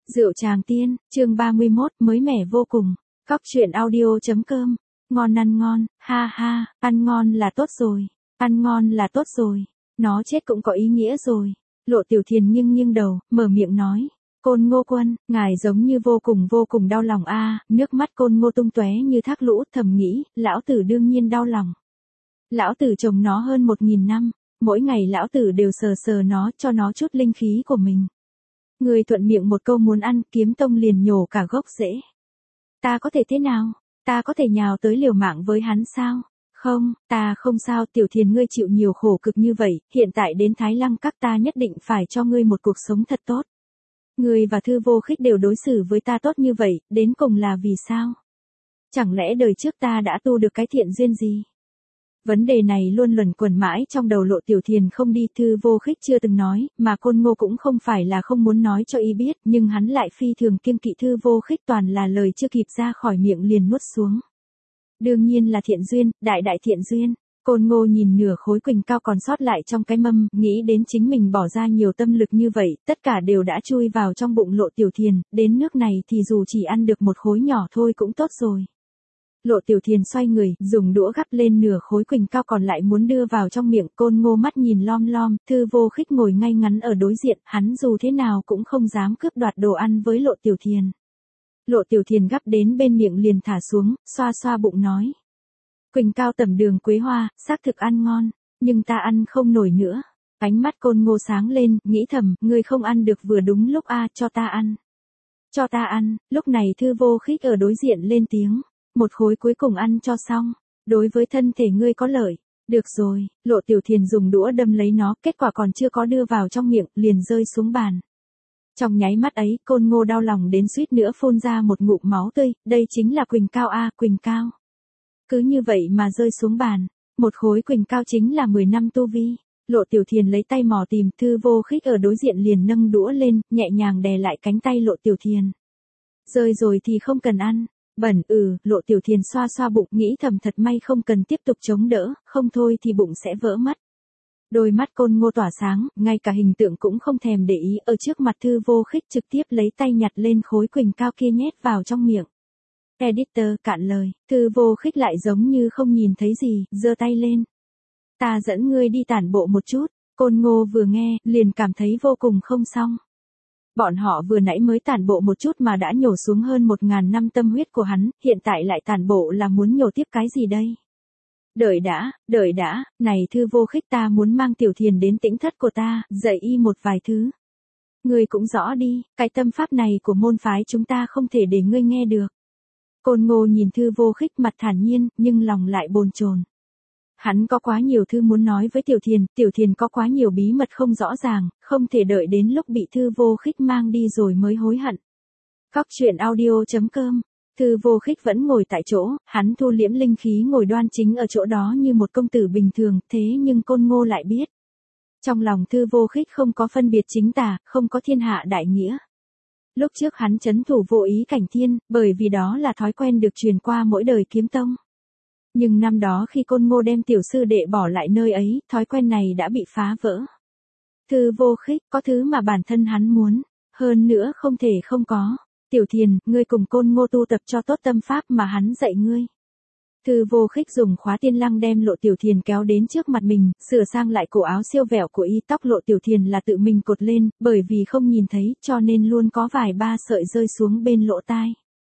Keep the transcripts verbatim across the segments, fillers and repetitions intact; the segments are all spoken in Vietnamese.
Rượu Tràng Tiên, chương ba mươi mốt, mới mẻ vô cùng. Cóc truyện audio.com. Ngon ăn ngon, ha ha, ăn ngon là tốt rồi, ăn ngon là tốt rồi, nó chết cũng có ý nghĩa rồi. Lộ Tiểu Thiền nghiêng nghiêng đầu, mở miệng nói. Côn Ngô Quân, ngài giống như vô cùng vô cùng đau lòng a. Nước mắt Côn Ngô tung tóe như thác lũ, thầm nghĩ, lão tử đương nhiên đau lòng. Lão tử trồng nó hơn một nghìn năm, mỗi ngày lão tử đều sờ sờ nó, cho nó chút linh khí của mình. Người thuận miệng một câu muốn ăn, Kiếm Tông liền nhổ cả gốc rễ. Ta có thể thế nào? Ta có thể nhào tới liều mạng với hắn sao? Không, ta không sao. Tiểu Thiền, ngươi chịu nhiều khổ cực như vậy, hiện tại đến Thái Lăng Các ta nhất định phải cho ngươi một cuộc sống thật tốt. Ngươi và Thư Vô Khích đều đối xử với ta tốt như vậy, đến cùng là vì sao? Chẳng lẽ đời trước ta đã tu được cái thiện duyên gì? Vấn đề này luôn luẩn quẩn mãi trong đầu Lộ Tiểu Thiền không đi. Thư Vô Khích chưa từng nói, mà Côn Ngô cũng không phải là không muốn nói cho y biết, nhưng hắn lại phi thường kiêng kỵ Thư Vô Khích, toàn là lời chưa kịp ra khỏi miệng liền nuốt xuống. Đương nhiên là thiện duyên, đại đại thiện duyên. Côn Ngô nhìn nửa khối quỳnh cao còn sót lại trong cái mâm, nghĩ đến chính mình bỏ ra nhiều tâm lực như vậy, tất cả đều đã chui vào trong bụng Lộ Tiểu Thiền, đến nước này thì dù chỉ ăn được một khối nhỏ thôi cũng tốt rồi. Lộ Tiểu Thiền xoay người, dùng đũa gắp lên nửa khối quỳnh cao còn lại muốn đưa vào trong miệng. Côn Ngô mắt nhìn lom lom, Thư Vô Khích ngồi ngay ngắn ở đối diện, hắn dù thế nào cũng không dám cướp đoạt đồ ăn với Lộ Tiểu Thiền. Lộ Tiểu Thiền gắp đến bên miệng liền thả xuống, xoa xoa bụng nói. Quỳnh cao tẩm đường quế hoa, xác thực ăn ngon, nhưng ta ăn không nổi nữa. Ánh mắt Côn Ngô sáng lên, nghĩ thầm, ngươi không ăn được vừa đúng lúc a, cho ta ăn. Cho ta ăn. Lúc này Thư Vô Khích ở đối diện lên tiếng. Một khối cuối cùng ăn cho xong, đối với thân thể ngươi có lợi. Được rồi. Lộ Tiểu Thiền dùng đũa đâm lấy nó, kết quả còn chưa có đưa vào trong miệng, liền rơi xuống bàn. Trong nháy mắt ấy, Côn Ngô đau lòng đến suýt nữa phun ra một ngụm máu tươi. Đây chính là quỳnh cao a, quỳnh cao. Cứ như vậy mà rơi xuống bàn. Một khối quỳnh cao chính là mười năm tu vi. Lộ Tiểu Thiền lấy tay mò tìm. Thư Vô Khích ở đối diện liền nâng đũa lên, nhẹ nhàng đè lại cánh tay Lộ Tiểu Thiền. Rơi rồi thì không cần ăn. Bẩn. Ừ. Lộ Tiểu Thiền xoa xoa bụng, nghĩ thầm thật may không cần tiếp tục chống đỡ, không thôi thì bụng sẽ vỡ mất. Đôi mắt Côn Ngô tỏa sáng, ngay cả hình tượng cũng không thèm để ý, ở trước mặt Thư Vô Khích trực tiếp lấy tay nhặt lên khối quỳnh cao kia nhét vào trong miệng. Editor cạn lời. Thư Vô Khích lại giống như không nhìn thấy gì, giơ tay lên. Ta dẫn ngươi đi tản bộ một chút. Côn Ngô vừa nghe, liền cảm thấy vô cùng không xong. Bọn họ vừa nãy mới tản bộ một chút mà đã nhổ xuống hơn một ngàn năm tâm huyết của hắn, hiện tại lại tản bộ là muốn nhổ tiếp cái gì đây? Đợi đã, đợi đã, này Thư Vô Khích, ta muốn mang Tiểu Thiền đến tĩnh thất của ta, dạy y một vài thứ. Ngươi cũng rõ đi, cái tâm pháp này của môn phái chúng ta không thể để ngươi nghe được. Côn Ngô nhìn Thư Vô Khích mặt thản nhiên, nhưng lòng lại bồn chồn. Hắn có quá nhiều thứ muốn nói với Tiểu Thiền, Tiểu Thiền có quá nhiều bí mật không rõ ràng, không thể đợi đến lúc bị Thư Vô Khích mang đi rồi mới hối hận. Cóc truyện audio.com. Thư Vô Khích vẫn ngồi tại chỗ, hắn thu liễm linh khí ngồi đoan chính ở chỗ đó như một công tử bình thường, thế nhưng Côn Ngô lại biết. Trong lòng Thư Vô Khích không có phân biệt chính tà, không có thiên hạ đại nghĩa. Lúc trước hắn trấn thủ Vô Ý Cảnh Thiên, bởi vì đó là thói quen được truyền qua mỗi đời Kiếm Tông. Nhưng năm đó khi Côn Ngô đem tiểu sư đệ bỏ lại nơi ấy, thói quen này đã bị phá vỡ. Thư Vô Khích, có thứ mà bản thân hắn muốn, hơn nữa không thể không có. Tiểu Thiền, ngươi cùng Côn Ngô tu tập cho tốt tâm pháp mà hắn dạy ngươi. Thư Vô Khích dùng khóa tiên lăng đem Lộ Tiểu Thiền kéo đến trước mặt mình, sửa sang lại cổ áo siêu vẹo của y. Tóc Lộ Tiểu Thiền là tự mình cột lên, bởi vì không nhìn thấy, cho nên luôn có vài ba sợi rơi xuống bên lỗ tai.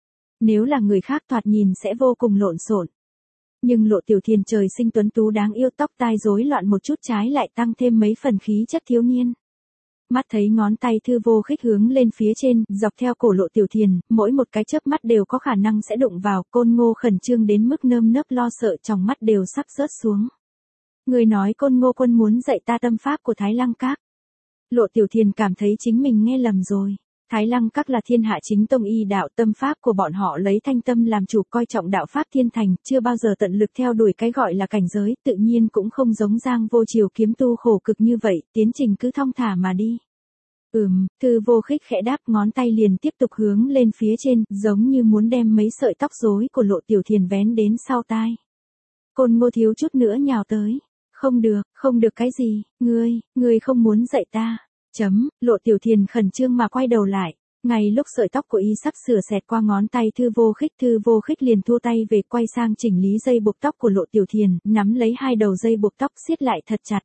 Nếu là người khác thoạt nhìn sẽ vô cùng lộn xộn. Nhưng Lộ Tiểu Thiền trời sinh tuấn tú đáng yêu, tóc tai rối loạn một chút trái lại tăng thêm mấy phần khí chất thiếu niên. Mắt thấy ngón tay Thư Vô Khích hướng lên phía trên, dọc theo cổ Lộ Tiểu Thiền, mỗi một cái chớp mắt đều có khả năng sẽ đụng vào. Côn Ngô khẩn trương đến mức nơm nớp lo sợ, trong mắt đều sắp rớt xuống. Người nói Côn Ngô Quân muốn dạy ta tâm pháp của Thái Lăng Các. Lộ Tiểu Thiền cảm thấy chính mình nghe lầm rồi. Thái Lăng Các là thiên hạ chính tông y đạo, tâm pháp của bọn họ lấy thanh tâm làm chủ, coi trọng đạo pháp thiên thành, chưa bao giờ tận lực theo đuổi cái gọi là cảnh giới, tự nhiên cũng không giống Giang Vô Triều kiếm tu khổ cực như vậy, tiến trình cứ thong thả mà đi. Ừm. Thư Vô Khích khẽ đáp, ngón tay liền tiếp tục hướng lên phía trên, giống như muốn đem mấy sợi tóc rối của Lộ Tiểu Thiền vén đến sau tai. Côn Ngô thiếu chút nữa nhào tới. Không được, không được cái gì, ngươi, ngươi không muốn dạy ta. Chấm. Lộ Tiểu Thiền khẩn trương mà quay đầu lại. Ngay lúc sợi tóc của y sắp sửa xẹt qua ngón tay Thư Vô Khích, Thư Vô Khích liền thua tay về quay sang chỉnh lý dây buộc tóc của Lộ Tiểu Thiền, nắm lấy hai đầu dây buộc tóc siết lại thật chặt.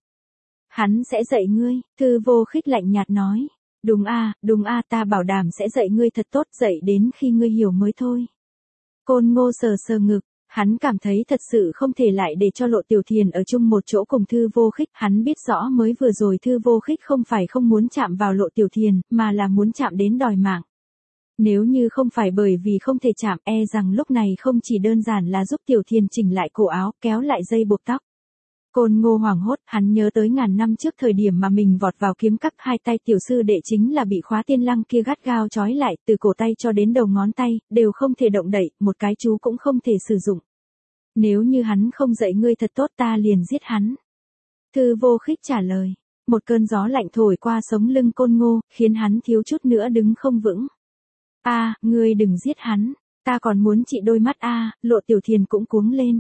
Hắn sẽ dạy ngươi, Thư Vô Khích lạnh nhạt nói. Đúng a, đúng a, ta bảo đảm sẽ dạy ngươi thật tốt, dạy đến khi ngươi hiểu mới thôi. Côn Ngô sờ sờ ngực, hắn cảm thấy thật sự không thể lại để cho Lộ Tiểu Thiền ở chung một chỗ cùng Thư Vô Khích, hắn biết rõ mới vừa rồi Thư Vô Khích không phải không muốn chạm vào Lộ Tiểu Thiền, mà là muốn chạm đến đòi mạng. Nếu như không phải bởi vì không thể chạm, e rằng lúc này không chỉ đơn giản là giúp Tiểu Thiền chỉnh lại cổ áo, kéo lại dây buộc tóc. Côn Ngô hoảng hốt, hắn nhớ tới ngàn năm trước thời điểm mà mình vọt vào kiếm cắt, hai tay tiểu sư đệ chính là bị khóa tiên lăng kia gắt gao trói lại, từ cổ tay cho đến đầu ngón tay, đều không thể động đậy, một cái chú cũng không thể sử dụng. Nếu như hắn không dạy ngươi thật tốt ta liền giết hắn. Thư Vô Khích trả lời. Một cơn gió lạnh thổi qua sống lưng Côn Ngô, khiến hắn thiếu chút nữa đứng không vững. A, ngươi đừng giết hắn, ta còn muốn trị đôi mắt a, Lộ Tiểu Thiền cũng cuống lên.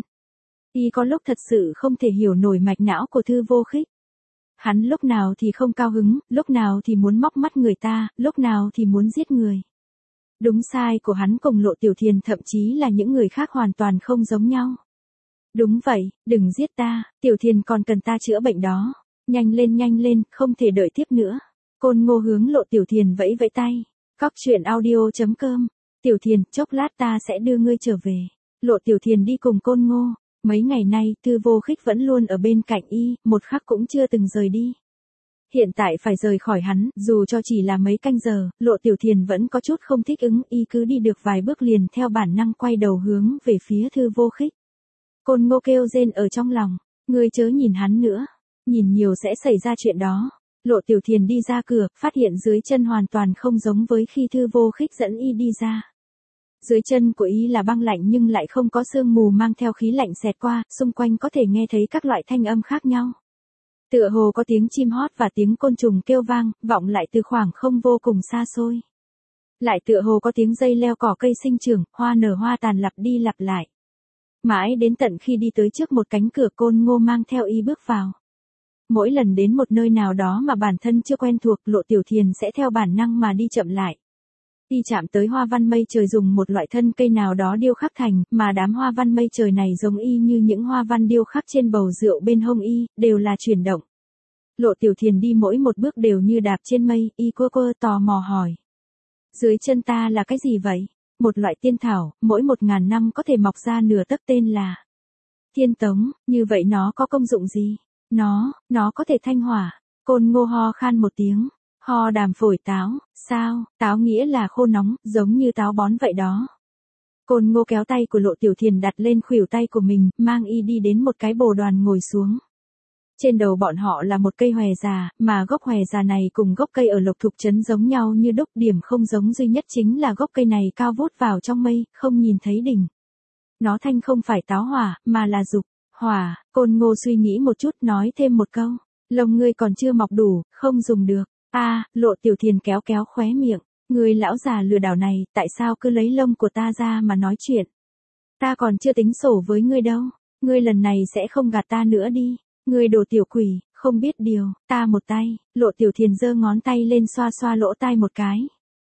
Y có lúc thật sự không thể hiểu nổi mạch não của Thư Vô Khích. Hắn lúc nào thì không cao hứng, lúc nào thì muốn móc mắt người ta, lúc nào thì muốn giết người. Đúng sai của hắn cùng Lộ Tiểu Thiền thậm chí là những người khác hoàn toàn không giống nhau. Đúng vậy, đừng giết ta, Tiểu Thiền còn cần ta chữa bệnh đó. Nhanh lên nhanh lên, không thể đợi tiếp nữa. Côn Ngô hướng Lộ Tiểu Thiền vẫy vẫy tay. Cóc truyện audio chấm com. Tiểu Thiền, chốc lát ta sẽ đưa ngươi trở về. Lộ Tiểu Thiền đi cùng Côn Ngô. Mấy ngày nay, Thư Vô Khích vẫn luôn ở bên cạnh y, một khắc cũng chưa từng rời đi. Hiện tại phải rời khỏi hắn, dù cho chỉ là mấy canh giờ, Lộ Tiểu Thiền vẫn có chút không thích ứng, y cứ đi được vài bước liền theo bản năng quay đầu hướng về phía Thư Vô Khích. Côn Ngô kêu rên ở trong lòng, ngươi chớ nhìn hắn nữa, nhìn nhiều sẽ xảy ra chuyện đó. Lộ Tiểu Thiền đi ra cửa, phát hiện dưới chân hoàn toàn không giống với khi Thư Vô Khích dẫn y đi ra. Dưới chân của y là băng lạnh nhưng lại không có sương mù mang theo khí lạnh xẹt qua, xung quanh có thể nghe thấy các loại thanh âm khác nhau. Tựa hồ có tiếng chim hót và tiếng côn trùng kêu vang, vọng lại từ khoảng không vô cùng xa xôi. Lại tựa hồ có tiếng dây leo cỏ cây sinh trưởng, hoa nở hoa tàn lặp đi lặp lại. Mãi đến tận khi đi tới trước một cánh cửa, Côn Ngô mang theo y bước vào. Mỗi lần đến một nơi nào đó mà bản thân chưa quen thuộc, Lộ Tiểu Thiền sẽ theo bản năng mà đi chậm lại. Y chạm tới hoa văn mây trời dùng một loại thân cây nào đó điêu khắc thành, mà đám hoa văn mây trời này giống y như những hoa văn điêu khắc trên bầu rượu bên hông y, đều là chuyển động. Lộ Tiểu Thiền đi mỗi một bước đều như đạp trên mây, y quơ quơ tò mò hỏi. Dưới chân ta là cái gì vậy? Một loại tiên thảo, mỗi một ngàn năm có thể mọc ra nửa tấc, tên là Thiên Tống, như vậy nó có công dụng gì? Nó, nó có thể thanh hỏa. Côn Ngô ho khan một tiếng. Ho đàm phổi táo, sao, táo nghĩa là khô nóng, giống như táo bón vậy đó. Côn Ngô kéo tay của Lộ Tiểu Thiền đặt lên khuỷu tay của mình, mang y đi đến một cái bồ đoàn ngồi xuống. Trên đầu bọn họ là một cây hòe già, mà gốc hòe già này cùng gốc cây ở Lộc Thục Trấn giống nhau như đúc, điểm không giống duy nhất chính là gốc cây này cao vút vào trong mây, không nhìn thấy đỉnh. Nó thanh không phải táo hỏa, mà là dục hỏa. Côn Ngô suy nghĩ một chút nói thêm một câu, lông ngươi còn chưa mọc đủ, không dùng được. A, à, Lộ Tiểu Thiền kéo kéo khóe miệng, người lão già lừa đảo này, tại sao cứ lấy lông của ta ra mà nói chuyện? Ta còn chưa tính sổ với ngươi đâu, ngươi lần này sẽ không gạt ta nữa đi, ngươi đồ tiểu quỷ, không biết điều, ta một tay, Lộ Tiểu Thiền giơ ngón tay lên xoa xoa lỗ tai một cái.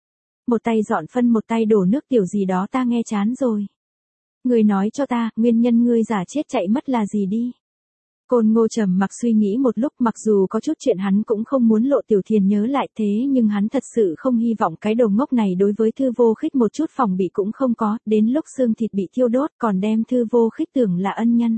Một tay dọn phân một tay đổ nước tiểu gì đó, ta nghe chán rồi. Ngươi nói cho ta, nguyên nhân ngươi giả chết chạy mất là gì đi? Côn Ngô trầm mặc suy nghĩ một lúc, mặc dù có chút chuyện hắn cũng không muốn Lộ Tiểu Thiền nhớ lại, thế nhưng hắn thật sự không hy vọng cái đồ ngốc này đối với Thư Vô Khích một chút phòng bị cũng không có, đến lúc xương thịt bị thiêu đốt còn đem Thư Vô Khích tưởng là ân nhân.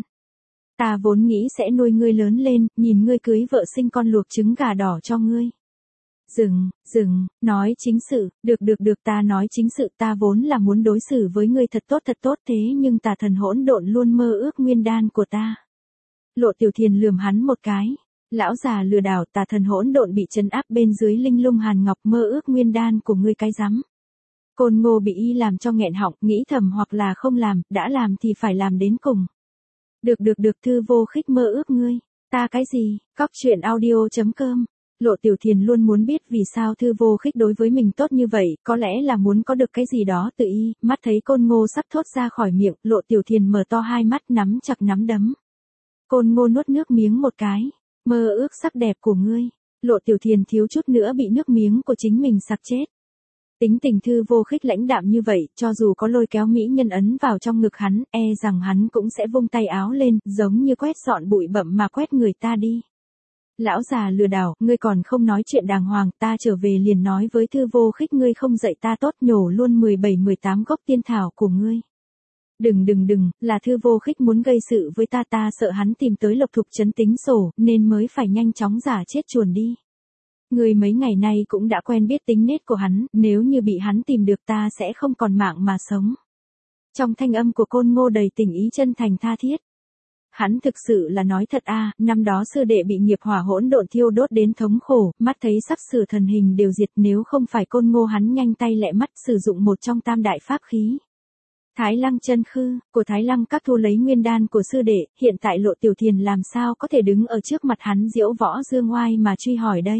Ta vốn nghĩ sẽ nuôi ngươi lớn lên, nhìn ngươi cưới vợ sinh con luộc trứng gà đỏ cho ngươi. Dừng, dừng, nói chính sự, được được được ta nói chính sự, ta vốn là muốn đối xử với ngươi thật tốt thật tốt, thế nhưng tà thần hỗn độn luôn mơ ước nguyên đan của ta. Lộ Tiểu Thiền lườm hắn một cái. Lão già lừa đảo, tà thần hỗn độn bị trấn áp bên dưới linh lung hàn ngọc, mơ ước nguyên đan của ngươi cái rắm. Côn Ngô bị y làm cho nghẹn họng, nghĩ thầm hoặc là không làm, đã làm thì phải làm đến cùng. Được được được, Thư Vô Khích mơ ước ngươi. Ta cái gì? Cóc truyện audio chấm com. Lộ Tiểu Thiền luôn muốn biết vì sao Thư Vô Khích đối với mình tốt như vậy, có lẽ là muốn có được cái gì đó từ y, mắt thấy Côn Ngô sắp thốt ra khỏi miệng, Lộ Tiểu Thiền mở to hai mắt nắm chặt nắm đấm. Côn Ngô nuốt nước miếng một cái, mơ ước sắc đẹp của ngươi. Lộ Tiểu Thiền thiếu chút nữa bị nước miếng của chính mình sặc chết. Tính tình Thư Vô Khích lãnh đạm như vậy, cho dù có lôi kéo mỹ nhân ấn vào trong ngực hắn, e rằng hắn cũng sẽ vung tay áo lên, giống như quét dọn bụi bặm mà quét người ta đi. Lão già lừa đảo, ngươi còn không nói chuyện đàng hoàng, ta trở về liền nói với Thư Vô Khích ngươi không dạy ta tốt, nhổ luôn mười bảy mười tám gốc tiên thảo của ngươi. Đừng đừng đừng, là Thư Vô Khích muốn gây sự với ta, ta sợ hắn tìm tới Lộc Thục Trấn tính sổ, nên mới phải nhanh chóng giả chết chuồn đi. Ngươi mấy ngày nay cũng đã quen biết tính nết của hắn, nếu như bị hắn tìm được ta sẽ không còn mạng mà sống. Trong thanh âm của Côn Ngô đầy tình ý chân thành tha thiết. Hắn thực sự là nói thật a, à, năm đó sư đệ bị nghiệp hỏa hỗn độn thiêu đốt đến thống khổ, mắt thấy sắp sửa thần hình đều diệt, nếu không phải Côn Ngô hắn nhanh tay lẹ mắt sử dụng một trong tam đại pháp khí. Thái Lăng chân khư, của Thái Lăng các thu lấy nguyên đan của sư đệ, hiện tại Lộ Tiểu Thiền làm sao có thể đứng ở trước mặt hắn diễu võ dương oai mà truy hỏi đây.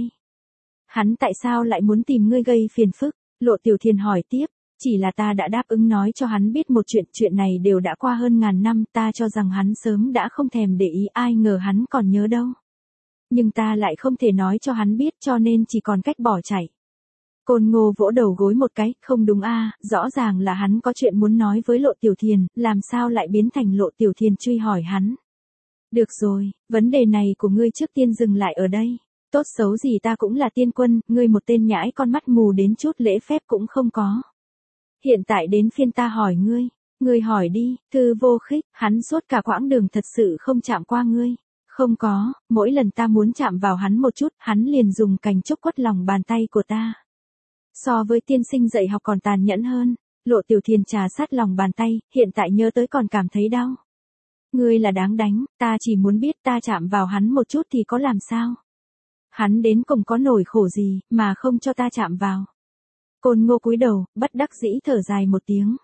Hắn tại sao lại muốn tìm ngươi gây phiền phức? Lộ Tiểu Thiền hỏi tiếp, chỉ là ta đã đáp ứng nói cho hắn biết một chuyện, chuyện này đều đã qua hơn ngàn năm, ta cho rằng hắn sớm đã không thèm để ý, ai ngờ hắn còn nhớ đâu. Nhưng ta lại không thể nói cho hắn biết, cho nên chỉ còn cách bỏ chạy. Côn Ngô vỗ đầu gối một cái, không đúng a, rõ ràng là hắn có chuyện muốn nói với Lộ Tiểu Thiền, làm sao lại biến thành Lộ Tiểu Thiền truy hỏi hắn. Được rồi, vấn đề này của ngươi trước tiên dừng lại ở đây. Tốt xấu gì ta cũng là tiên quân, ngươi một tên nhãi con mắt mù đến chút lễ phép cũng không có. Hiện tại đến phiên ta hỏi ngươi, ngươi hỏi đi, Thư Vô Khích, hắn suốt cả quãng đường thật sự không chạm qua ngươi. Không có, mỗi lần ta muốn chạm vào hắn một chút, hắn liền dùng cành trúc quất lòng bàn tay của ta. So với tiên sinh dạy học còn tàn nhẫn hơn, Lộ Tiểu Thiền trà sát lòng bàn tay, hiện tại nhớ tới còn cảm thấy đau. Ngươi là đáng đánh, ta chỉ muốn biết ta chạm vào hắn một chút thì có làm sao? Hắn đến cùng có nổi khổ gì, mà không cho ta chạm vào. Côn Ngô cúi đầu, bất đắc dĩ thở dài một tiếng.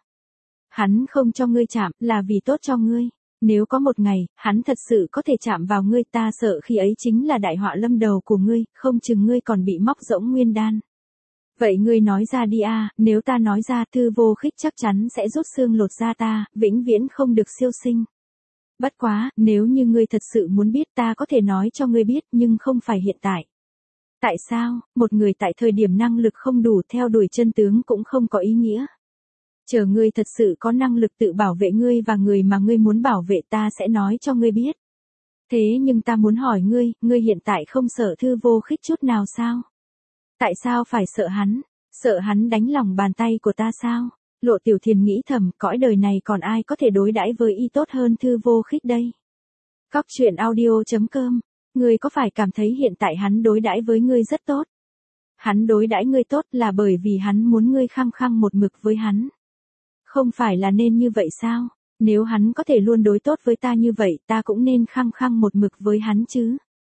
Hắn không cho ngươi chạm, là vì tốt cho ngươi. Nếu có một ngày, hắn thật sự có thể chạm vào ngươi, ta sợ khi ấy chính là đại họa lâm đầu của ngươi, không chừng ngươi còn bị móc rỗng nguyên đan. Vậy ngươi nói ra đi a, à, nếu ta nói ra Thư Vô Khích chắc chắn sẽ rút xương lột da ta, vĩnh viễn không được siêu sinh. Bất quá, nếu như ngươi thật sự muốn biết ta có thể nói cho ngươi biết, nhưng không phải hiện tại. Tại sao, một người tại thời điểm năng lực không đủ theo đuổi chân tướng cũng không có ý nghĩa. Chờ ngươi thật sự có năng lực tự bảo vệ ngươi và người mà ngươi muốn bảo vệ, ta sẽ nói cho ngươi biết. Thế nhưng ta muốn hỏi ngươi, ngươi hiện tại không sợ Thư Vô Khích chút nào sao? Tại sao phải sợ hắn? Sợ hắn đánh lòng bàn tay của ta sao? Lộ Tiểu Thiền nghĩ thầm, cõi đời này còn ai có thể đối đãi với y tốt hơn Thư Vô Khích đây? Cóc truyện audio chấm com. Ngươi có phải cảm thấy hiện tại hắn đối đãi với ngươi rất tốt? Hắn đối đãi ngươi tốt là bởi vì hắn muốn ngươi khăng khăng một mực với hắn. Không phải là nên như vậy sao? Nếu hắn có thể luôn đối tốt với ta như vậy, ta cũng nên khăng khăng một mực với hắn chứ?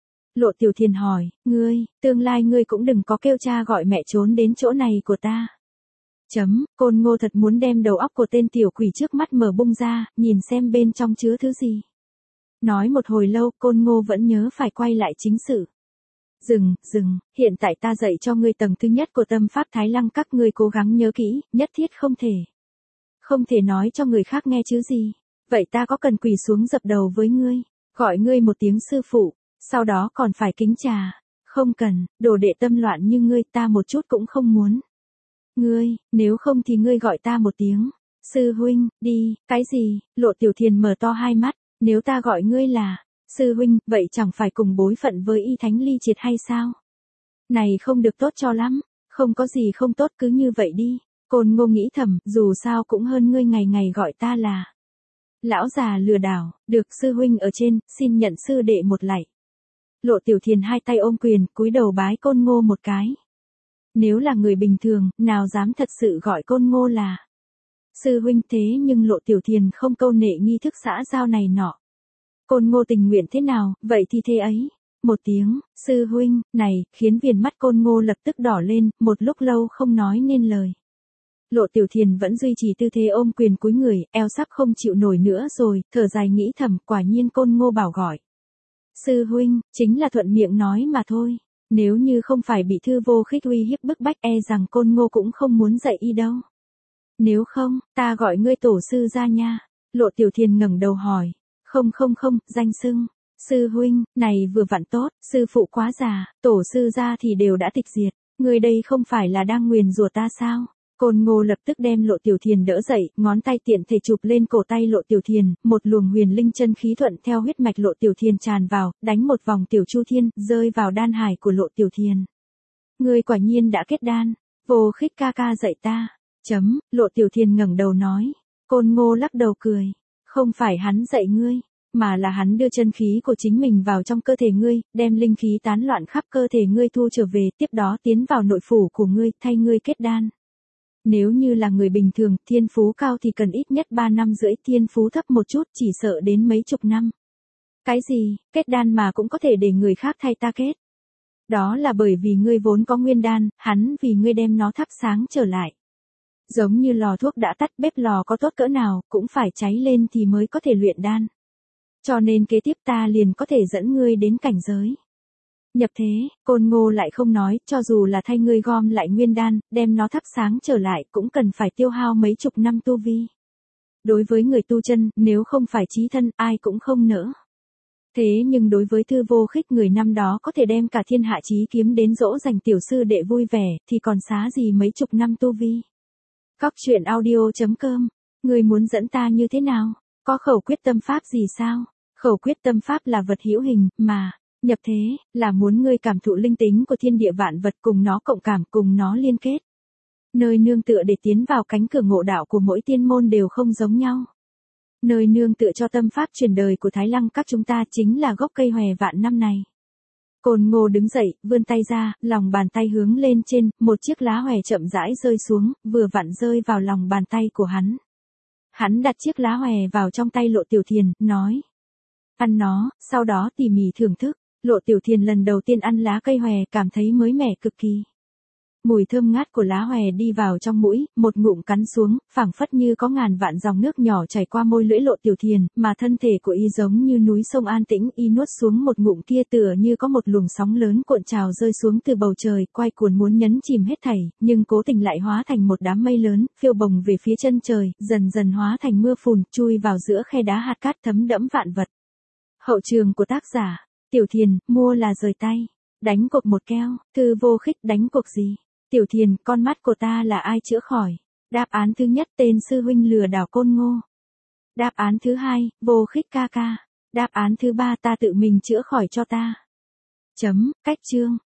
Lộ Tiểu Thiền hỏi, ngươi, tương lai ngươi cũng đừng có kêu cha gọi mẹ trốn đến chỗ này của ta. Chấm, Côn Ngô thật muốn đem đầu óc của tên tiểu quỷ trước mắt mở bung ra, nhìn xem bên trong chứa thứ gì. Nói một hồi lâu, Côn Ngô vẫn nhớ phải quay lại chính sự. Dừng, dừng, hiện tại ta dạy cho ngươi tầng thứ nhất của tâm pháp Thái Lăng các ngươi cố gắng nhớ kỹ, nhất thiết không thể. Không thể nói cho người khác nghe chứ gì. Vậy ta có cần quỳ xuống dập đầu với ngươi, gọi ngươi một tiếng sư phụ, sau đó còn phải kính trà. Không cần, đồ đệ tâm loạn như ngươi ta một chút cũng không muốn. Ngươi, nếu không thì ngươi gọi ta một tiếng. Sư huynh, đi, cái gì? Lộ Tiểu Thiền mở to hai mắt, nếu ta gọi ngươi là sư huynh, vậy chẳng phải cùng bối phận với Y Thánh Ly Triệt hay sao? Này không được tốt cho lắm, không có gì không tốt cứ như vậy đi. Côn Ngô nghĩ thầm, dù sao cũng hơn ngươi ngày ngày gọi ta là lão già lừa đảo, được sư huynh ở trên, xin nhận sư đệ một lạy. Lộ Tiểu Thiền hai tay ôm quyền, cúi đầu bái Côn Ngô một cái. Nếu là người bình thường, nào dám thật sự gọi Côn Ngô là sư huynh, thế nhưng Lộ Tiểu Thiền không câu nệ nghi thức xã giao này nọ. Côn Ngô tình nguyện thế nào, vậy thì thế ấy. Một tiếng, sư huynh, này, khiến viền mắt Côn Ngô lập tức đỏ lên, một lúc lâu không nói nên lời. Lộ Tiểu Thiền vẫn duy trì tư thế ôm quyền cúi người, eo sắp không chịu nổi nữa rồi, thở dài nghĩ thầm, quả nhiên Côn Ngô bảo gọi sư huynh, chính là thuận miệng nói mà thôi. Nếu như không phải bị Thư Vô Khích uy hiếp bức bách, e rằng Côn Ngô cũng không muốn dạy y đâu. Nếu không, ta gọi ngươi tổ sư ra nha. Lộ Tiểu Thiền ngẩng đầu hỏi. Không không không, danh xưng sư huynh, này vừa vặn tốt, sư phụ quá già, tổ sư ra thì đều đã tịch diệt. Ngươi đây không phải là đang nguyền rủa ta sao? Côn Ngô lập tức đem Lộ Tiểu Thiền đỡ dậy, ngón tay tiện thể chụp lên cổ tay Lộ Tiểu Thiền, một luồng huyền linh chân khí thuận theo huyết mạch Lộ Tiểu Thiền tràn vào, đánh một vòng tiểu chu thiên, rơi vào đan hải của Lộ Tiểu Thiền. Ngươi quả nhiên đã kết đan, Vô Khích ca ca dạy ta. Chấm, Lộ Tiểu Thiền ngẩng đầu nói. Côn Ngô lắc đầu cười. Không phải hắn dạy ngươi, mà là hắn đưa chân khí của chính mình vào trong cơ thể ngươi, đem linh khí tán loạn khắp cơ thể ngươi thu trở về, tiếp đó tiến vào nội phủ của ngươi, thay ngươi kết đan. Nếu như là người bình thường, thiên phú cao thì cần ít nhất ba năm rưỡi, thiên phú thấp một chút chỉ sợ đến mấy chục năm. Cái gì, kết đan mà cũng có thể để người khác thay ta kết? Đó là bởi vì ngươi vốn có nguyên đan, hắn vì ngươi đem nó thắp sáng trở lại. Giống như lò thuốc đã tắt, bếp lò có tốt cỡ nào, cũng phải cháy lên thì mới có thể luyện đan. Cho nên kế tiếp ta liền có thể dẫn ngươi đến cảnh giới nhập thế. Côn Ngô lại không nói, cho dù là thay ngươi gom lại nguyên đan, đem nó thắp sáng trở lại, cũng cần phải tiêu hao mấy chục năm tu vi. Đối với người tu chân, nếu không phải chí thân, ai cũng không nỡ. Thế nhưng đối với Thư Vô Khích, người năm đó có thể đem cả thiên hạ chí kiếm đến dỗ dành tiểu sư đệ vui vẻ, thì còn xá gì mấy chục năm tu vi. Cóc truyện audio chấm com, ngươi muốn dẫn ta như thế nào? Có khẩu quyết tâm pháp gì sao? Khẩu quyết tâm pháp là vật hữu hình, mà nhập thế là muốn ngươi cảm thụ linh tính của thiên địa vạn vật, cùng nó cộng cảm, cùng nó liên kết. Nơi nương tựa để tiến vào cánh cửa ngộ đạo của mỗi tiên môn đều không giống nhau. Nơi nương tựa cho tâm pháp truyền đời của Thái Lăng các chúng ta chính là gốc cây hòe vạn năm này. Côn Ngô đứng dậy, vươn tay ra, lòng bàn tay hướng lên trên, một chiếc lá hòe chậm rãi rơi xuống, vừa vặn rơi vào lòng bàn tay của hắn. Hắn đặt chiếc lá hòe vào trong tay Lộ Tiểu Thiền, nói. Ăn nó, sau đó tỉ mỉ thưởng thức. Lộ Tiểu Thiền lần đầu tiên ăn lá cây hòe, cảm thấy mới mẻ cực kỳ. Mùi thơm ngát của lá hòe đi vào trong mũi, một ngụm cắn xuống, phảng phất như có ngàn vạn dòng nước nhỏ chảy qua môi lưỡi Lộ Tiểu Thiền, mà thân thể của y giống như núi sông an tĩnh, y nuốt xuống một ngụm kia tựa như có một luồng sóng lớn cuộn trào rơi xuống từ bầu trời, quay cuồng muốn nhấn chìm hết thảy, nhưng cố tình lại hóa thành một đám mây lớn, phiêu bồng về phía chân trời, dần dần hóa thành mưa phùn, chui vào giữa khe đá hạt cát thấm đẫm vạn vật. Hậu trường của tác giả, Tiểu Thiền, mua là rời tay, đánh cuộc một keo. Thư Vô Khích, đánh cuộc gì? Tiểu Thiền, con mắt của ta là ai chữa khỏi? Đáp án thứ nhất, tên sư huynh lừa đảo Côn Ngô. Đáp án thứ hai, Vô Khích ca ca. Đáp án thứ ba, ta tự mình chữa khỏi cho ta. Chấm, cách chương.